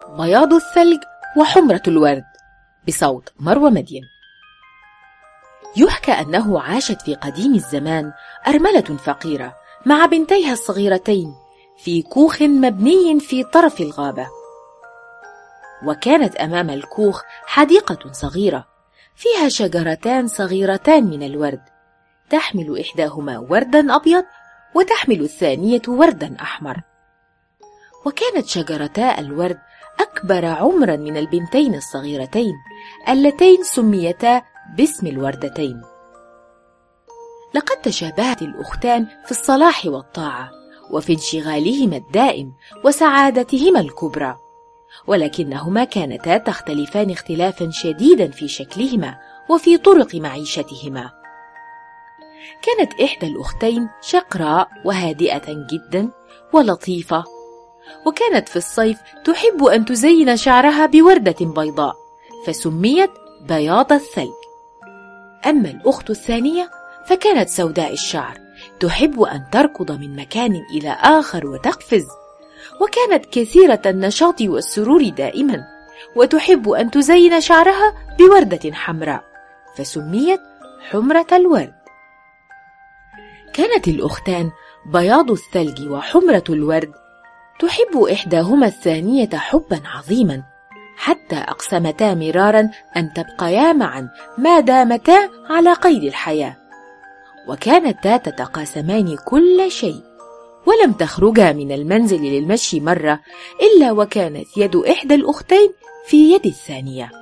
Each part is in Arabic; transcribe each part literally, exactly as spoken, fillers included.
بياض الثلج وحمرة الورد بصوت مروى مدين. يحكى أنه عاشت في قديم الزمان أرملة فقيرة مع بنتيها الصغيرتين في كوخ مبني في طرف الغابة، وكانت أمام الكوخ حديقة صغيرة فيها شجرتان صغيرتان من الورد، تحمل إحداهما وردا أبيض وتحمل الثانية وردا أحمر. وكانت شجرتا الورد أكبر عمرا من البنتين الصغيرتين اللتين سميتا باسم الوردتين. لقد تشابهت الأختان في الصلاح والطاعة وفي انشغالهما الدائم وسعادتهما الكبرى، ولكنهما كانتا تختلفان اختلافا شديدا في شكلهما وفي طرق معيشتهما. كانت إحدى الأختين شقراء وهادئة جدا ولطيفة، وكانت في الصيف تحب أن تزين شعرها بوردة بيضاء فسميت بياض الثلج. أما الأخت الثانية فكانت سوداء الشعر، تحب أن تركض من مكان إلى آخر وتقفز، وكانت كثيرة النشاط والسرور دائما، وتحب أن تزين شعرها بوردة حمراء فسميت حمرة الورد. كانت الأختان بياض الثلج وحمرة الورد تحب إحداهما الثانية حبا عظيما، حتى أقسمتا مرارا أن تبقيا معا ما دامتا على قيد الحياة، وكانتا تتقاسمان كل شيء، ولم تخرجا من المنزل للمشي مرة إلا وكانت يد إحدى الأختين في يد الثانية.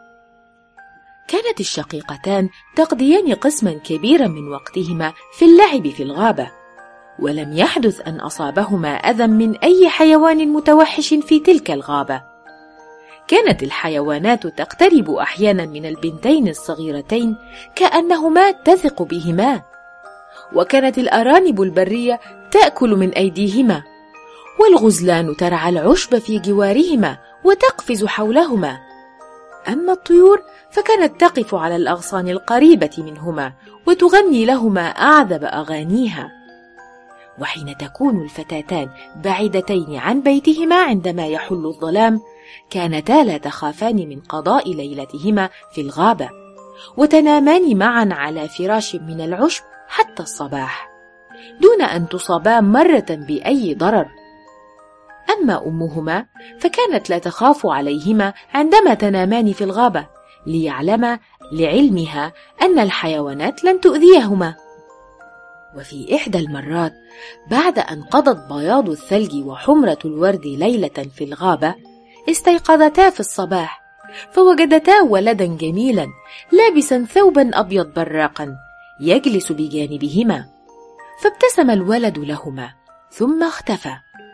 كانت الشقيقتان تقضيان قسما كبيرا من وقتهما في اللعب في الغابة، ولم يحدث أن أصابهما أذى من أي حيوان متوحش في تلك الغابة. كانت الحيوانات تقترب أحيانا من البنتين الصغيرتين كأنهما تثق بهما، وكانت الأرانب البرية تأكل من أيديهما، والغزلان ترعى العشب في جوارهما وتقفز حولهما. أما الطيور فكانت تقف على الأغصان القريبة منهما وتغني لهما أعذب أغانيها. وحين تكون الفتاتان بعيدتين عن بيتهما عندما يحل الظلام، كانتا لا تخافان من قضاء ليلتهما في الغابة، وتنامان معا على فراش من العشب حتى الصباح دون أن تصابا مرة بأي ضرر. أما أمهما فكانت لا تخاف عليهما عندما تنامان في الغابة، ليعلم لعلمها أن الحيوانات لن تؤذيهما. وفي إحدى المرات بعد أن قضت بياض الثلج وحمرة الورد ليلة في الغابة، استيقظتا في الصباح فوجدتا ولدا جميلا لابسا ثوبا أبيض براقا يجلس بجانبهما، فابتسم الولد لهما ثم اختفى.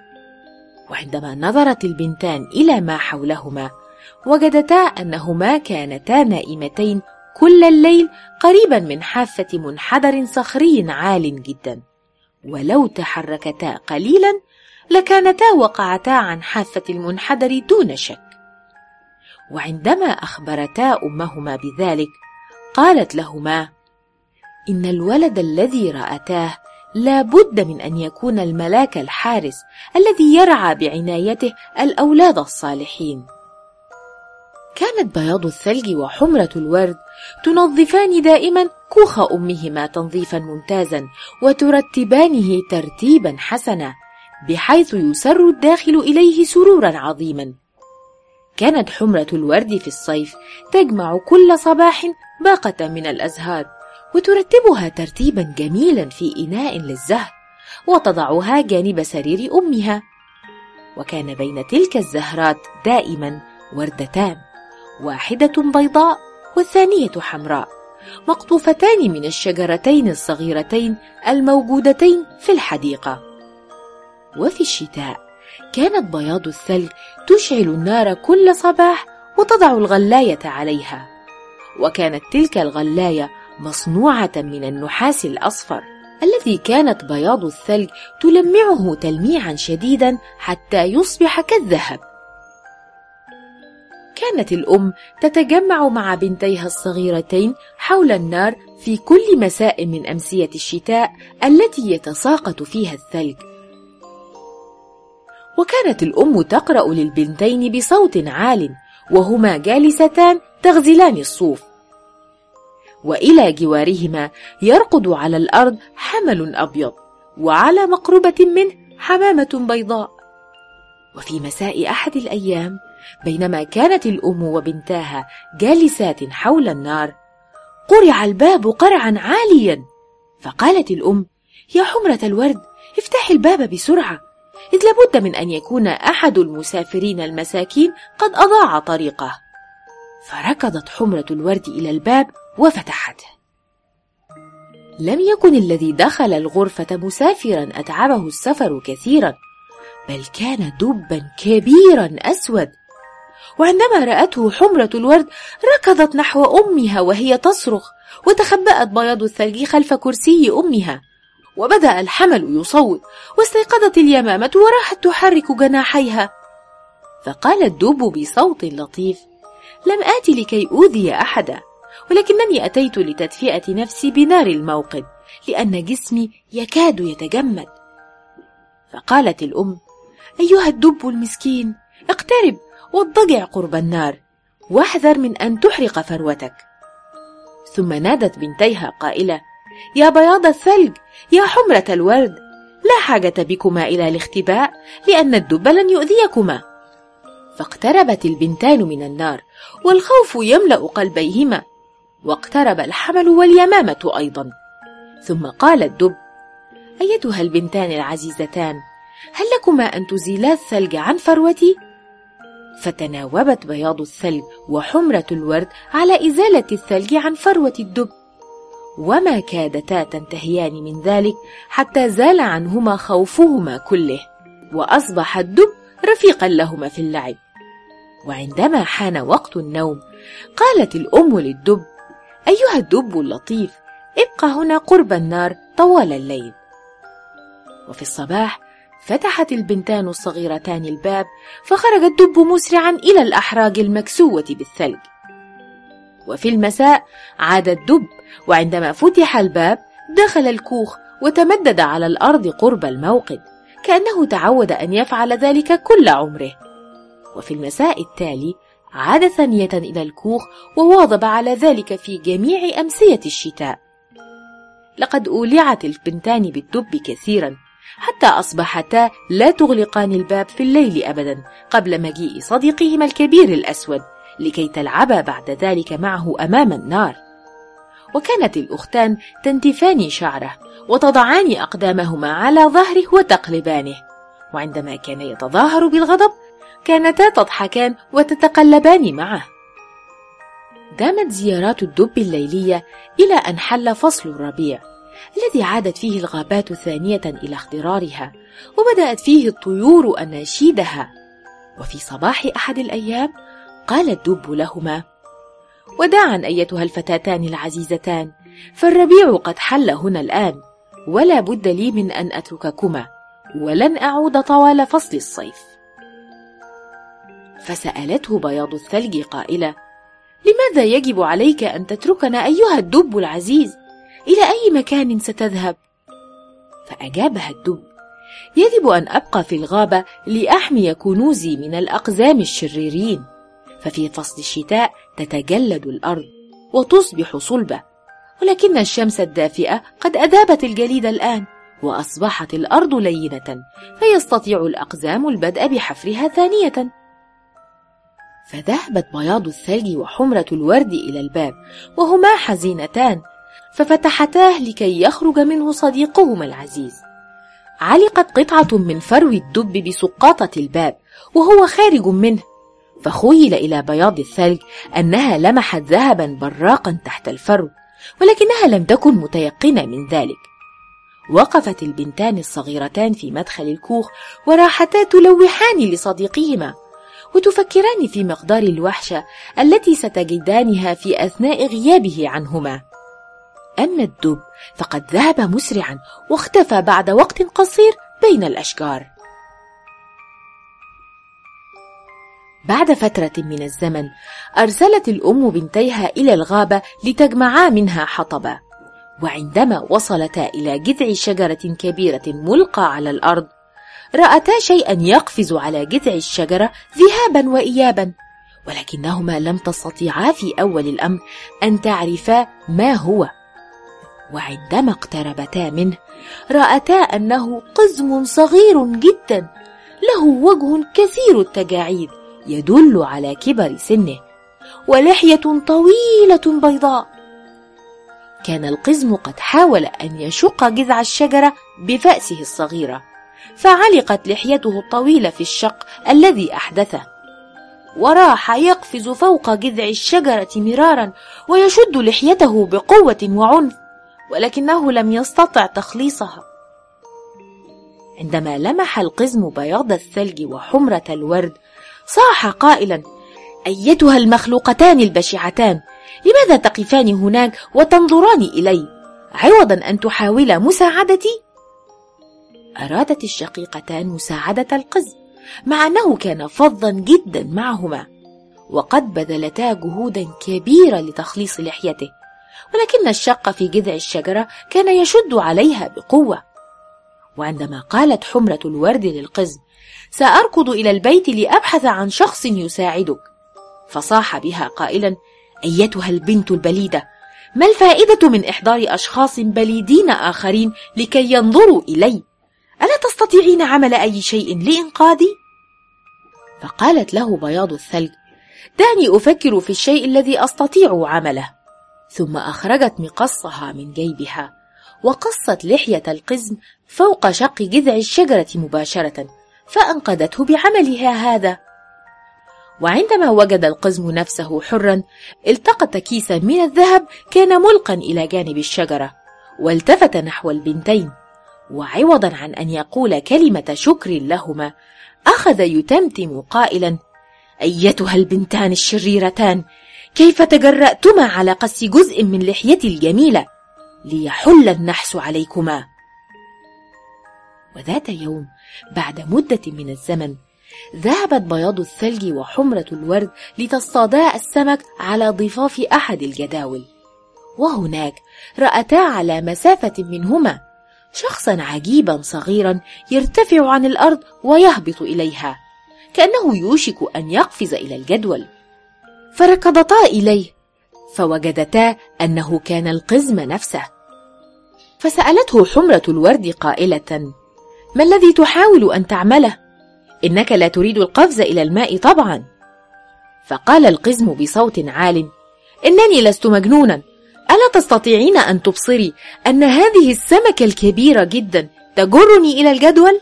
وعندما نظرت البنتان إلى ما حولهما وجدتا أنهما كانتا نائمتين كل الليل قريبا من حافة منحدر صخري عال جدا، ولو تحركتا قليلا لكانتا وقعتا عن حافة المنحدر دون شك. وعندما أخبرتا أمهما بذلك قالت لهما: إن الولد الذي رأتاه لا بد من أن يكون الملاك الحارس الذي يرعى بعنايته الأولاد الصالحين. كانت بياض الثلج وحمرة الورد تنظفان دائما كوخ أمهما تنظيفا ممتازا وترتبانه ترتيبا حسنا بحيث يسر الداخل إليه سرورا عظيما. كانت حمرة الورد في الصيف تجمع كل صباح باقة من الأزهار وترتبها ترتيبا جميلا في إناء للزهر وتضعها جانب سرير أمها، وكان بين تلك الزهرات دائما وردتان، واحدة بيضاء والثانية حمراء، مقطوفتان من الشجرتين الصغيرتين الموجودتين في الحديقة. وفي الشتاء كانت بياض الثلج تشعل النار كل صباح وتضع الغلاية عليها، وكانت تلك الغلاية مصنوعة من النحاس الأصفر الذي كانت بياض الثلج تلمعه تلميعا شديدا حتى يصبح كالذهب. كانت الأم تتجمع مع بنتيها الصغيرتين حول النار في كل مساء من أمسية الشتاء التي يتساقط فيها الثلج، وكانت الأم تقرأ للبنتين بصوت عال وهما جالستان تغزلان الصوف، وإلى جوارهما يرقد على الأرض حمل أبيض، وعلى مقربة منه حمامة بيضاء. وفي مساء أحد الأيام بينما كانت الأم وبنتاها جالسات حول النار، قرع الباب قرعا عاليا، فقالت الأم: يا حمرة الورد، افتحي الباب بسرعة، إذ لابد من أن يكون أحد المسافرين المساكين قد أضاع طريقه. فركضت حمرة الورد إلى الباب وفتحته. لم يكن الذي دخل الغرفة مسافرا أتعبه السفر كثيرا، بل كان دبا كبيرا أسود. وعندما رأته حمرة الورد ركضت نحو أمها وهي تصرخ، وتخبأت بياض الثلج خلف كرسي أمها، وبدأ الحمل يصوت، واستيقظت اليمامة وراحت تحرك جناحيها. فقال الدب بصوت لطيف: لم آت لكي أوذي أحدا، ولكنني أتيت لتدفئة نفسي بنار الموقد، لأن جسمي يكاد يتجمد. فقالت الأم: أيها الدب المسكين، اقترب واضطجع قرب النار، واحذر من أن تحرق فروتك. ثم نادت بنتيها قائلة: يا بياض الثلج، يا حمرة الورد، لا حاجة بكما إلى الاختباء، لأن الدب لن يؤذيكما. فاقتربت البنتان من النار، والخوف يملأ قلبيهما، واقترب الحمل واليمامة أيضا. ثم قال الدب: أيتها البنتان العزيزتان، هل لكما أن تزيلا الثلج عن فروتي؟ فتناوبت بياض الثلج وحمرة الورد على إزالة الثلج عن فروة الدب، وما كادتا تنتهيان من ذلك حتى زال عنهما خوفهما كله، وأصبح الدب رفيقا لهما في اللعب. وعندما حان وقت النوم قالت الأم للدب: أيها الدب اللطيف، ابقى هنا قرب النار طوال الليل. وفي الصباح فتحت البنتان الصغيرتان الباب، فخرج الدب مسرعا إلى الأحراج المكسوة بالثلج. وفي المساء عاد الدب، وعندما فتح الباب دخل الكوخ وتمدد على الأرض قرب الموقد، كأنه تعود أن يفعل ذلك كل عمره. وفي المساء التالي عاد ثانية إلى الكوخ، وواظب على ذلك في جميع أمسية الشتاء. لقد أولعت البنتان بالدب كثيرا، حتى أصبحتا لا تغلقان الباب في الليل أبدا قبل مجيء صديقهما الكبير الأسود، لكي تلعبا بعد ذلك معه أمام النار. وكانت الأختان تنتفان شعره، وتضعان أقدامهما على ظهره وتقلبانه، وعندما كان يتظاهر بالغضب كانتا تضحكان وتتقلبان معه. دامت زيارات الدب الليلية إلى أن حل فصل الربيع، الذي عادت فيه الغابات ثانية إلى اخضرارها، وبدأت فيه الطيور أناشيدها. وفي صباح أحد الأيام قال الدب لهما: وداعا أيتها الفتاتان العزيزتان، فالربيع قد حل هنا الآن، ولا بد لي من أن أترككما، ولن أعود طوال فصل الصيف. فسألته بياض الثلج قائلة: لماذا يجب عليك أن تتركنا أيها الدب العزيز؟ إلى أي مكان ستذهب؟ فأجابها الدب: يجب أن أبقى في الغابة لأحمي كنوزي من الأقزام الشريرين، ففي فصل الشتاء تتجلد الأرض وتصبح صلبة، ولكن الشمس الدافئة قد أذابت الجليد الآن، وأصبحت الأرض لينة، فيستطيع الأقزام البدء بحفرها ثانية. فذهبت بياض الثلج وحمرة الورد إلى الباب وهما حزينتان، ففتحتاه لكي يخرج منه صديقهما العزيز. علقت قطعة من فرو الدب بسقاطة الباب وهو خارج منه، فخيل إلى بياض الثلج أنها لمحت ذهبا براقا تحت الفرو، ولكنها لم تكن متيقنة من ذلك. وقفت البنتان الصغيرتان في مدخل الكوخ وراحتا تلوحان لصديقهما، وتفكران في مقدار الوحشة التي ستجدانها في أثناء غيابه عنهما. أما الدب فقد ذهب مسرعا واختفى بعد وقت قصير بين الأشجار. بعد فترة من الزمن أرسلت الأم بنتيها إلى الغابة لتجمعا منها حطبا، وعندما وصلتا إلى جذع شجرة كبيرة ملقى على الأرض رأتا شيئا يقفز على جذع الشجرة ذهابا وإيابا، ولكنهما لم تستطيعا في أول الأمر أن تعرفا ما هو. وعندما اقتربتا منه رأتا أنه قزم صغير جدا له وجه كثير التجاعيد يدل على كبر سنه، ولحية طويلة بيضاء. كان القزم قد حاول أن يشق جذع الشجرة بفأسه الصغيرة، فعلقت لحيته الطويلة في الشق الذي أحدثه، وراح يقفز فوق جذع الشجرة مرارا ويشد لحيته بقوة وعنف، ولكنه لم يستطع تخليصها. عندما لمح القزم بياض الثلج وحمرة الورد صاح قائلا: أيتها المخلوقتان البشعتان، لماذا تقفان هناك وتنظران إلي عوضا أن تحاولا مساعدتي؟ أرادت الشقيقتان مساعدة القزم، مع أنه كان فظا جدا معهما، وقد بذلتا جهودا كبيرة لتخليص لحيته، ولكن الشق في جذع الشجرة كان يشد عليها بقوة. وعندما قالت حمرة الورد للقزم: سأركض إلى البيت لأبحث عن شخص يساعدك، فصاح بها قائلا: أيتها البنت البليدة، ما الفائدة من إحضار أشخاص بليدين آخرين لكي ينظروا إلي؟ ألا تستطيعين عمل أي شيء لإنقاذي؟ فقالت له بياض الثلج: دعني أفكر في الشيء الذي أستطيع عمله. ثم أخرجت مقصها من جيبها وقصت لحية القزم فوق شق جذع الشجرة مباشرة، فأنقذته بعملها هذا. وعندما وجد القزم نفسه حرا التقط كيسا من الذهب كان ملقا إلى جانب الشجرة، والتفت نحو البنتين، وعوضا عن أن يقول كلمة شكر لهما أخذ يتمتم قائلا: أيتها البنتان الشريرتان، كيف تجرأتما على قص جزء من لحيتي الجميلة ليحل النحس عليكما؟ وذات يوم بعد مدة من الزمن ذهبت بياض الثلج وحمرة الورد لتصطادا السمك على ضفاف أحد الجداول، وهناك رأتا على مسافة منهما شخصا عجيبا صغيرا يرتفع عن الأرض ويهبط إليها كأنه يوشك أن يقفز إلى الجدول، فركضتا إليه فوجدتا أنه كان القزم نفسه. فسألته حمرة الورد قائلة: ما الذي تحاول أن تعمله؟ إنك لا تريد القفز إلى الماء طبعا. فقال القزم بصوت عال: إنني لست مجنونا، ألا تستطيعين أن تبصري أن هذه السمكة الكبيرة جدا تجرني إلى الجدول؟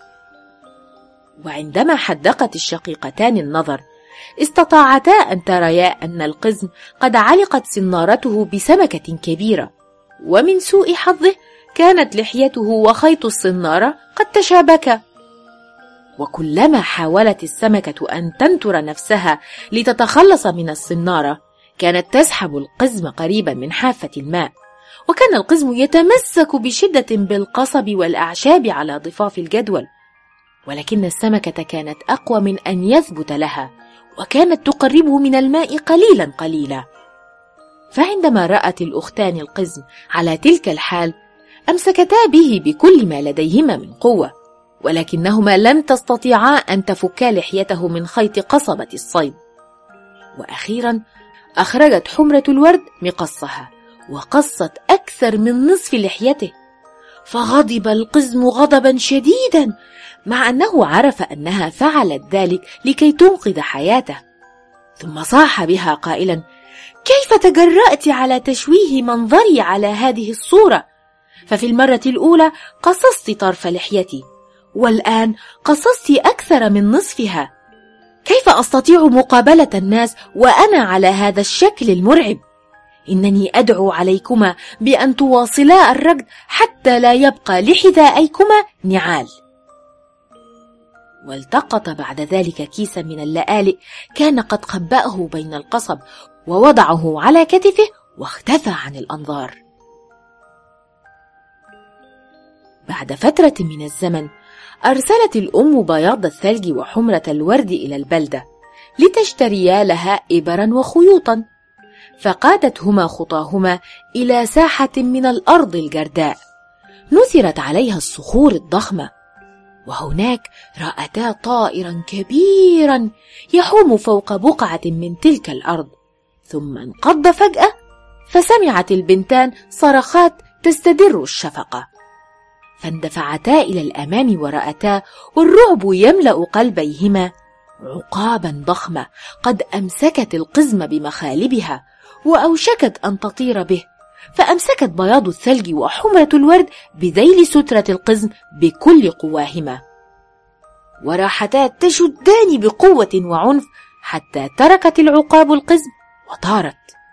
وعندما حدقت الشقيقتان النظر استطاعتا أن تريا أن القزم قد علقت سنارته بسمكة كبيرة، ومن سوء حظه كانت لحيته وخيط السنارة قد تشابكا. وكلما حاولت السمكة أن تنتر نفسها لتتخلص من السنارة كانت تسحب القزم قريبا من حافة الماء، وكان القزم يتمسك بشدة بالقصب والأعشاب على ضفاف الجدول، ولكن السمكة كانت أقوى من أن يثبت لها، وكانت تقربه من الماء قليلا قليلا. فعندما رأت الأختان القزم على تلك الحال أمسكتا به بكل ما لديهما من قوة، ولكنهما لم تستطيعا أن تفكا لحيته من خيط قصبة الصيد. وأخيرا أخرجت حمرة الورد مقصها وقصت أكثر من نصف لحيته، فغضب القزم غضبا شديدا، مع أنه عرف أنها فعلت ذلك لكي تنقذ حياته. ثم صاح بها قائلا: كيف تجرأت على تشويه منظري على هذه الصورة؟ ففي المرة الأولى قصصت طرف لحيتي، والآن قصصت أكثر من نصفها. كيف أستطيع مقابلة الناس وأنا على هذا الشكل المرعب؟ إنني أدعو عليكما بأن تواصلا الركض حتى لا يبقى لحذائكما نعال. والتقط بعد ذلك كيسا من اللآلئ كان قد خبأه بين القصب ووضعه على كتفه واختفى عن الأنظار. بعد فترة من الزمن أرسلت الأم بياض الثلج وحمرة الورد إلى البلدة لتشتريا لها إبرا وخيوطا، فقادتهما خطاهما إلى ساحة من الأرض الجرداء نثرت عليها الصخور الضخمة، وهناك رأتا طائرا كبيرا يحوم فوق بقعة من تلك الأرض، ثم انقض فجأة، فسمعت البنتان صرخات تستدر الشفقة، فاندفعتا إلى الأمام ورأتا والرعب يملأ قلبيهما عقابا ضخمة قد أمسكت القزم بمخالبها وأوشكت أن تطير به، فأمسكت بياض الثلج وحمرة الورد بذيل سترة القزم بكل قواهما، وراحتا تشدان بقوة وعنف حتى تركت العقاب القزم وطارت.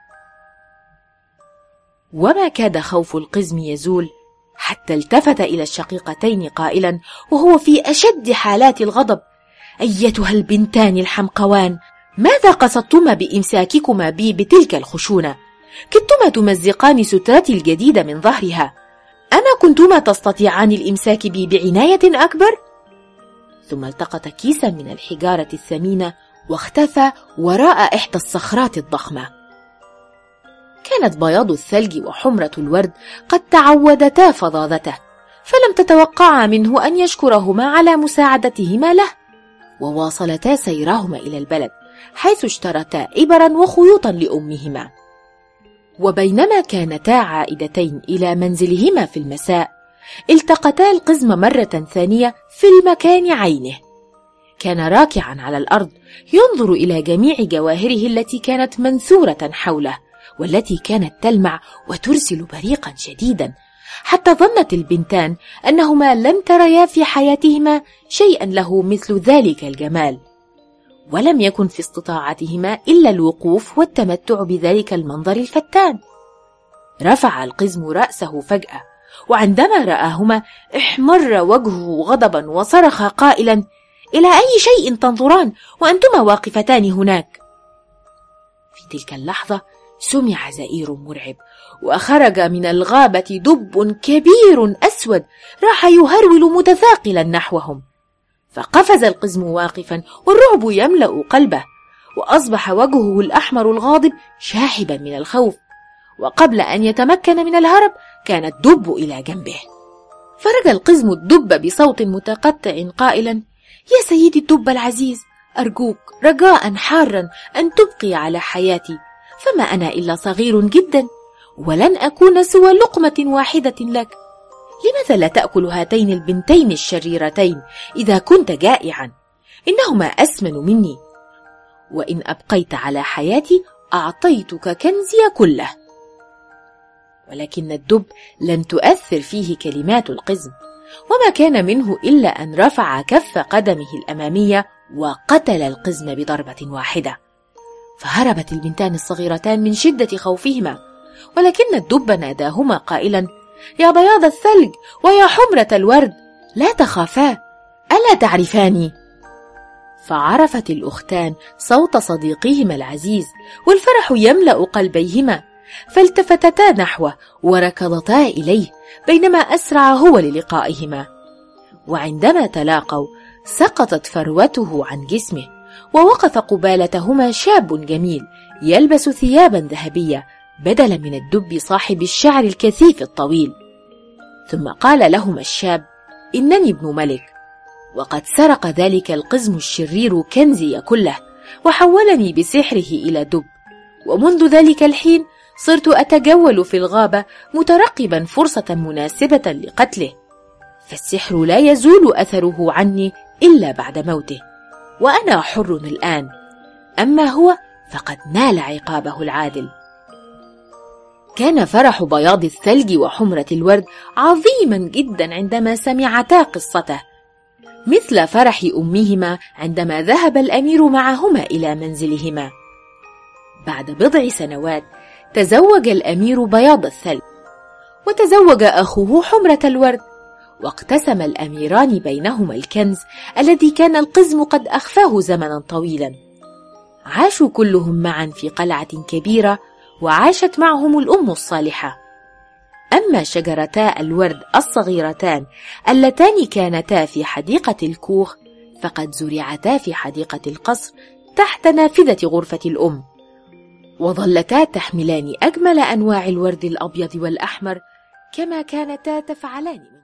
وما كاد خوف القزم يزول حتى التفت إلى الشقيقتين قائلا وهو في أشد حالات الغضب: أيتها البنتان الحمقوان، ماذا قصدتما بإمساككما بي بتلك الخشونة؟ كدتما تمزقان سترتي الجديدة من ظهرها، أما كنتما تستطيعان الإمساك بي بعناية أكبر؟ ثم التقط كيسا من الحجارة الثمينة واختفى وراء إحدى الصخرات الضخمة. كانت بياض الثلج وحمرة الورد قد تعودتا فظاظته، فلم تتوقعا منه أن يشكرهما على مساعدتهما له، وواصلتا سيرهما إلى البلد حيث اشترتا إبرا وخيوطا لأمهما. وبينما كانتا عائدتين إلى منزلهما في المساء، التقتا القزم مرة ثانية في المكان عينه. كان راكعا على الأرض ينظر إلى جميع جواهره التي كانت منثورة حوله، والتي كانت تلمع وترسل بريقا شديدا، حتى ظنت البنتان أنهما لم تريا في حياتهما شيئا له مثل ذلك الجمال، ولم يكن في استطاعتهما إلا الوقوف والتمتع بذلك المنظر الفتان. رفع القزم رأسه فجأة، وعندما رآهما احمر وجهه غضبا وصرخ قائلا: إلى أي شيء تنظران وأنتما واقفتان هناك؟ في تلك اللحظة سمع زئير مرعب، وخرج من الغابة دب كبير أسود راح يهرول متثاقلا نحوهم، فقفز القزم واقفا والرعب يملأ قلبه، وأصبح وجهه الأحمر الغاضب شاحبا من الخوف، وقبل أن يتمكن من الهرب كان الدب إلى جنبه. فرج القزم الدب بصوت متقطع قائلا: يا سيدي الدب العزيز، أرجوك رجاء حارا أن تبقي على حياتي، فما أنا إلا صغير جدا، ولن أكون سوى لقمة واحدة لك. لماذا لا تأكل هاتين البنتين الشريرتين إذا كنت جائعا؟ إنهما أسمن مني، وإن أبقيت على حياتي أعطيتك كنزي كله. ولكن الدب لم تؤثر فيه كلمات القزم، وما كان منه إلا أن رفع كف قدمه الأمامية وقتل القزم بضربة واحدة. فهربت البنتان الصغيرتان من شدة خوفهما، ولكن الدب ناداهما قائلا: يا بياض الثلج ويا حمرة الورد، لا تخافا، ألا تعرفاني؟ فعرفت الأختان صوت صديقهما العزيز، والفرح يملأ قلبيهما، فالتفتتا نحوه وركضتا إليه، بينما أسرع هو للقائهما. وعندما تلاقوا سقطت فروته عن جسمه، ووقف قبالتهما شاب جميل يلبس ثيابا ذهبية بدلا من الدب صاحب الشعر الكثيف الطويل. ثم قال لهما الشاب: إنني ابن ملك، وقد سرق ذلك القزم الشرير كنزي كله، وحولني بسحره إلى دب، ومنذ ذلك الحين صرت أتجول في الغابة مترقبا فرصة مناسبة لقتله، فالسحر لا يزول أثره عني إلا بعد موته، وأنا حر الآن، أما هو فقد نال عقابه العادل. كان فرح بياض الثلج وحمرة الورد عظيما جدا عندما سمعتا قصته، مثل فرح أمهما عندما ذهب الأمير معهما إلى منزلهما. بعد بضع سنوات تزوج الأمير بياض الثلج، وتزوج أخوه حمرة الورد، واقتسم الأميران بينهما الكنز الذي كان القزم قد أخفاه زمنا طويلا. عاشوا كلهم معا في قلعة كبيرة، وعاشت معهم الأم الصالحة. أما شجرتا الورد الصغيرتان اللتان كانتا في حديقة الكوخ فقد زرعتا في حديقة القصر تحت نافذة غرفة الأم، وظلتا تحملان أجمل أنواع الورد الأبيض والأحمر كما كانتا تفعلان.